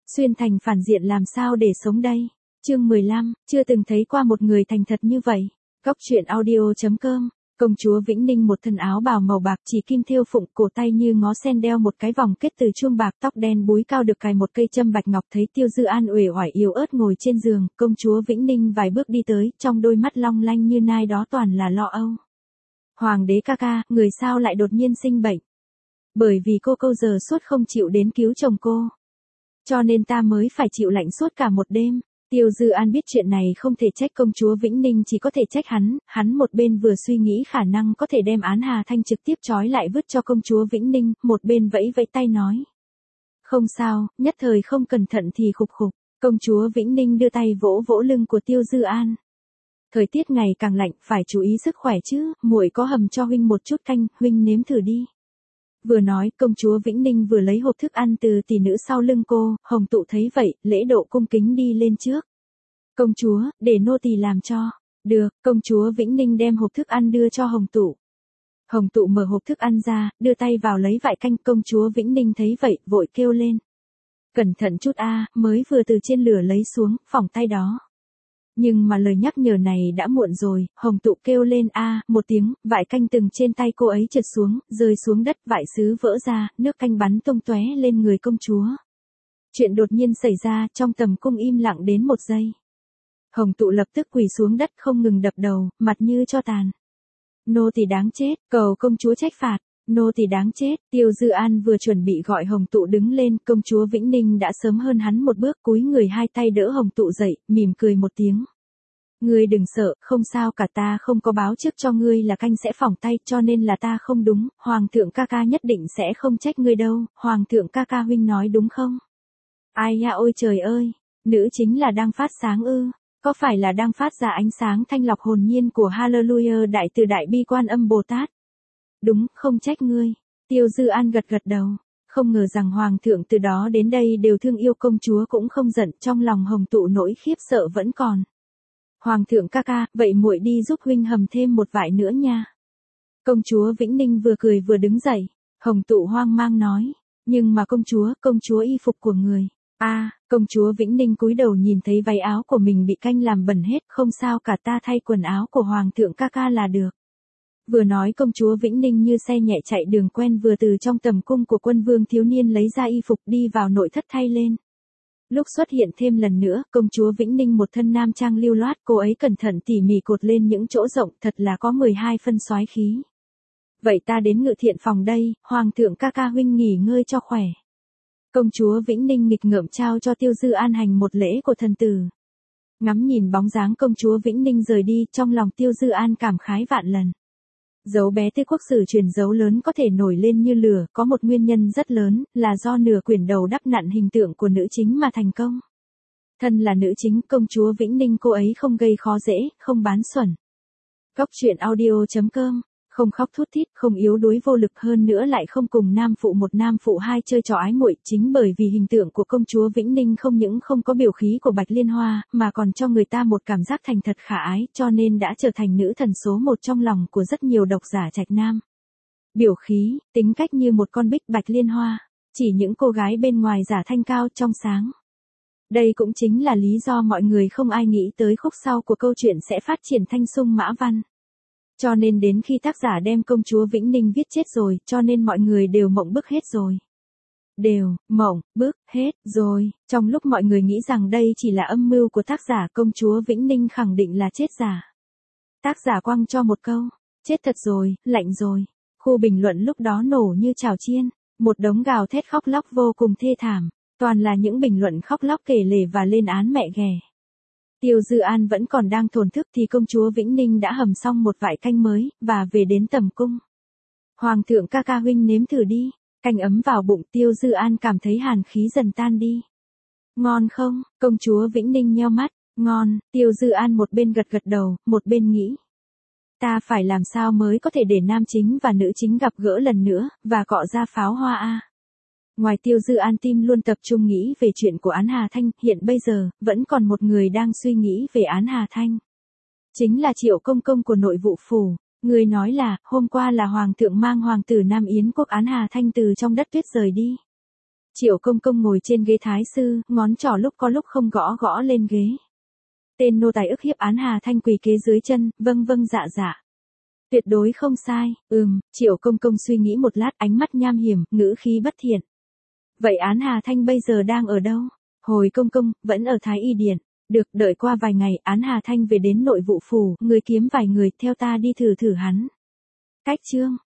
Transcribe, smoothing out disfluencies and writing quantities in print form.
Xuyên thành phản diện làm sao để sống đây? Chương 15, chưa từng thấy qua một người thành thật như vậy. Góc truyện audio.com. Công chúa Vĩnh Ninh một thân áo bào màu bạc chỉ kim thêu phụng, cổ tay như ngó sen đeo một cái vòng kết từ chuông bạc, tóc đen búi cao được cài một cây châm bạch ngọc. Thấy Tiêu Dư An uể oải yếu ớt ngồi trên giường, công chúa Vĩnh Ninh vài bước đi tới, trong đôi mắt long lanh như nai đó toàn là lo âu. Hoàng đế ca ca, người sao lại đột nhiên sinh bệnh? Bởi vì cô câu giờ suốt không chịu đến cứu chồng cô, cho nên ta mới phải chịu lạnh suốt cả một đêm. Tiêu Dư An biết chuyện này không thể trách công chúa Vĩnh Ninh, chỉ có thể trách hắn một bên vừa suy nghĩ khả năng có thể đem Án Hà Thanh trực tiếp trói lại vứt cho công chúa Vĩnh Ninh, một bên vẫy vẫy tay nói. Không sao, nhất thời không cẩn thận thì khục khục. Công chúa Vĩnh Ninh đưa tay vỗ vỗ lưng của Tiêu Dư An. Thời tiết ngày càng lạnh, phải chú ý sức khỏe chứ, muội có hầm cho huynh một chút canh, huynh nếm thử đi. Vừa nói, công chúa Vĩnh Ninh vừa lấy hộp thức ăn từ tỷ nữ sau lưng cô. Hồng Tụ thấy vậy, lễ độ cung kính đi lên trước. Công chúa, để nô tỳ làm cho. Được, công chúa Vĩnh Ninh đem hộp thức ăn đưa cho Hồng Tụ. Hồng Tụ mở hộp thức ăn ra, đưa tay vào lấy vại canh. Công chúa Vĩnh Ninh thấy vậy, vội kêu lên. Cẩn thận chút a, mới vừa từ trên lửa lấy xuống, phỏng tay đó. Nhưng mà lời nhắc nhở này đã muộn rồi. Hồng Tụ kêu lên a một tiếng, vại canh từng trên tay cô ấy trượt xuống, rơi xuống đất, vại sứ vỡ ra, nước canh bắn tung tóe lên người công chúa. Chuyện đột nhiên xảy ra, trong tầm cung im lặng đến một giây. Hồng Tụ lập tức quỳ xuống đất không ngừng đập đầu, mặt như tro tàn. Nô tỳ đáng chết, cầu công chúa trách phạt. Nô tỳ đáng chết. Tiêu Dư An vừa chuẩn bị gọi Hồng Tụ đứng lên, công chúa Vĩnh Ninh đã sớm hơn hắn một bước, cúi người hai tay đỡ Hồng Tụ dậy, mỉm cười một tiếng. Ngươi đừng sợ, không sao cả, ta không có báo trước cho ngươi là canh sẽ phỏng tay, cho nên là ta không đúng, hoàng thượng ca ca nhất định sẽ không trách ngươi đâu, hoàng thượng ca ca huynh nói đúng không? Ai ya ôi trời ơi, nữ chính là đang phát sáng ư? Có phải là đang phát ra ánh sáng thanh lọc hồn nhiên của Hallelujah đại từ đại bi Quan Âm Bồ Tát? Đúng, không trách ngươi. Tiêu Dư An gật gật đầu. Không ngờ rằng hoàng thượng từ đó đến đây đều thương yêu công chúa cũng không giận, trong lòng Hồng Tụ nỗi khiếp sợ vẫn còn. Hoàng thượng ca ca, vậy muội đi giúp huynh hầm thêm một vại nữa nha. Công chúa Vĩnh Ninh vừa cười vừa đứng dậy. Hồng Tụ hoang mang nói. Nhưng mà công chúa y phục của người. Công chúa Vĩnh Ninh cúi đầu nhìn thấy váy áo của mình bị canh làm bẩn hết, không sao cả, ta thay quần áo của hoàng thượng ca ca là được. Vừa nói công chúa Vĩnh Ninh như xe nhẹ chạy đường quen vừa từ trong tầm cung của quân vương thiếu niên lấy ra y phục đi vào nội thất thay lên. Lúc xuất hiện thêm lần nữa, công chúa Vĩnh Ninh một thân nam trang lưu loát, cô ấy cẩn thận tỉ mỉ cột lên những chỗ rộng, thật là có 12 phân soái khí. Vậy ta đến ngự thiện phòng đây, hoàng thượng ca ca huynh nghỉ ngơi cho khỏe. Công chúa Vĩnh Ninh nghịch ngợm trao cho Tiêu Dư An hành một lễ của thần tử. Ngắm nhìn bóng dáng công chúa Vĩnh Ninh rời đi, trong lòng Tiêu Dư An cảm khái vạn lần. Dấu bé Tây Quốc sử truyền dấu lớn có thể nổi lên như lửa, có một nguyên nhân rất lớn, là do nửa quyển đầu đắp nặn hình tượng của nữ chính mà thành công. Thân là nữ chính, công chúa Vĩnh Ninh cô ấy không gây khó dễ, không bán xuẩn. Góc truyện audio.com. Không khóc thút thít, không yếu đuối vô lực, hơn nữa lại không cùng nam phụ một nam phụ hai chơi trò ái muội. Chính bởi vì hình tượng của công chúa Vĩnh Ninh không những không có biểu khí của Bạch Liên Hoa, mà còn cho người ta một cảm giác thành thật khả ái, cho nên đã trở thành nữ thần số một trong lòng của rất nhiều độc giả trạch nam. Biểu khí, tính cách như một con bích Bạch Liên Hoa, chỉ những cô gái bên ngoài giả thanh cao trong sáng. Đây cũng chính là lý do mọi người không ai nghĩ tới khúc sau của câu chuyện sẽ phát triển thanh sung mã văn. Cho nên đến khi tác giả đem công chúa Vĩnh Ninh viết chết rồi, cho nên mọi người đều mộng bức hết rồi. Mộng bức hết rồi. Trong lúc mọi người nghĩ rằng đây chỉ là âm mưu của tác giả, công chúa Vĩnh Ninh khẳng định là chết giả. Tác giả quăng cho một câu, chết thật rồi, lạnh rồi. Khu bình luận lúc đó nổ như chảo chiên, một đống gào thét khóc lóc vô cùng thê thảm, toàn là những bình luận khóc lóc kể lể và lên án mẹ ghẻ. Tiêu Dư An vẫn còn đang thổn thức thì công chúa Vĩnh Ninh đã hầm xong một vại canh mới, và về đến tầm cung. Hoàng thượng ca ca huynh nếm thử đi. Canh ấm vào bụng, Tiêu Dư An cảm thấy hàn khí dần tan đi. Ngon không? Công chúa Vĩnh Ninh nheo mắt. Ngon. Tiêu Dư An một bên gật gật đầu, một bên nghĩ. Ta phải làm sao mới có thể để nam chính và nữ chính gặp gỡ lần nữa, và cọ ra pháo hoa a. Ngoài Tiêu Dư An tim luôn tập trung nghĩ về chuyện của Án Hà Thanh, hiện bây giờ, vẫn còn một người đang suy nghĩ về Án Hà Thanh. Chính là Triệu Công Công của nội vụ phủ. Người nói là, hôm qua là Hoàng thượng mang Hoàng tử Nam Yến quốc Án Hà Thanh từ trong đất tuyết rời đi. Triệu Công Công ngồi trên ghế thái sư, ngón trỏ lúc có lúc không gõ gõ lên ghế. Tên nô tài ức hiếp Án Hà Thanh quỳ kế dưới chân, vâng vâng dạ dạ. Tuyệt đối không sai, Triệu Công Công suy nghĩ một lát, ánh mắt nham hiểm, ngữ khí bất thiện. Vậy Án Hà Thanh bây giờ đang ở đâu? Hồi Công Công, vẫn ở Thái Y Điện. Được, đợi qua vài ngày, Án Hà Thanh về đến nội vụ phủ, người kiếm vài người, theo ta đi thử hắn. Cách chương.